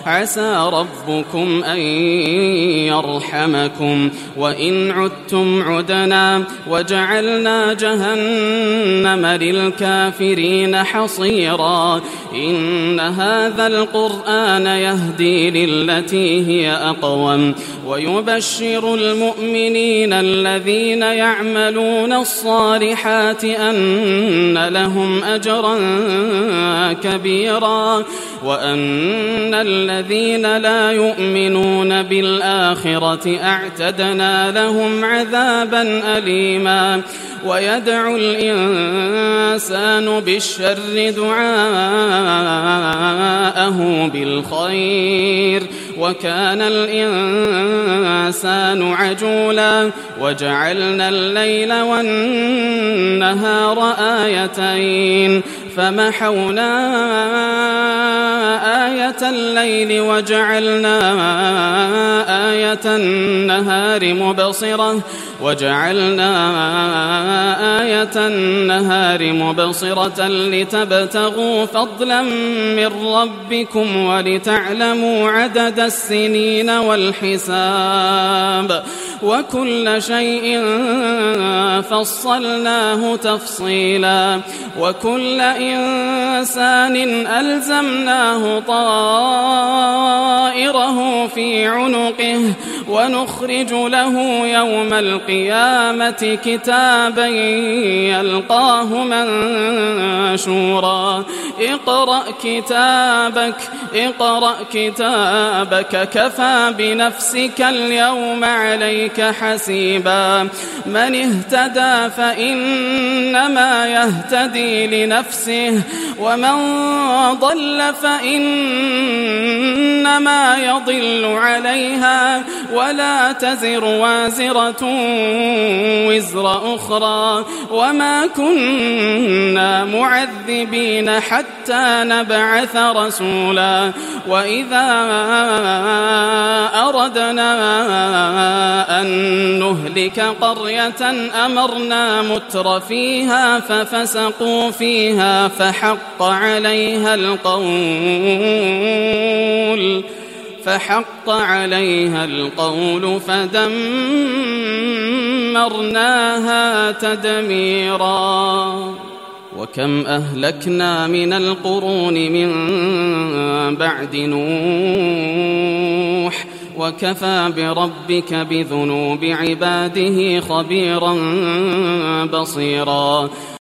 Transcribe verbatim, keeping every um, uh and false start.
عسى ربكم أن يرحمكم وإن عدتم عدنا وجعلنا جهنم للكافرين حصيرا إن هذا القرآن يهدي للتي هي أقوم ويبشر المؤمنين الذين يعملون الصالحات أن لهم أجرا كبيرا وأن الذين لا يؤمنون بالآخرة أعتدنا لهم عذابا أليما ويدعو الإنسان بالشر دعاءه بالخير وكان الإنسان عجولا وجعلنا الليل والنهار آيتين فمحونا آية الليل وجعلنا آية النهار مبصرة وجعلنا آية النهار مبصرة لتبتغوا فضلا من ربكم ولتعلموا عدد السنين والحساب وكل شيء فصلناه تفصيلا وكل إنسان ألزمناه طائره في عنقه ونخرج له يوم القيامة كتابا يلقاه منشورا اقرأ كتابك اقرأ كتابك كفى بنفسك اليوم عليك حسيبا من اهتدى فإنما يهتدي لنفسه ومن ضل فإنما يضل عليها ولا تزر وازرة وزر أخرى وما كنا معذبين حتى نبعث رسولا وإذا أردنا أن نهلك قرية أمرنا متر فيها ففسقوا فيها فحق عليها القول فحق عليها القول فدمرناها تدميرا وكم أهلكنا من القرون من بعد نوح وكفى بربك بذنوب عباده خبيرا بصيرا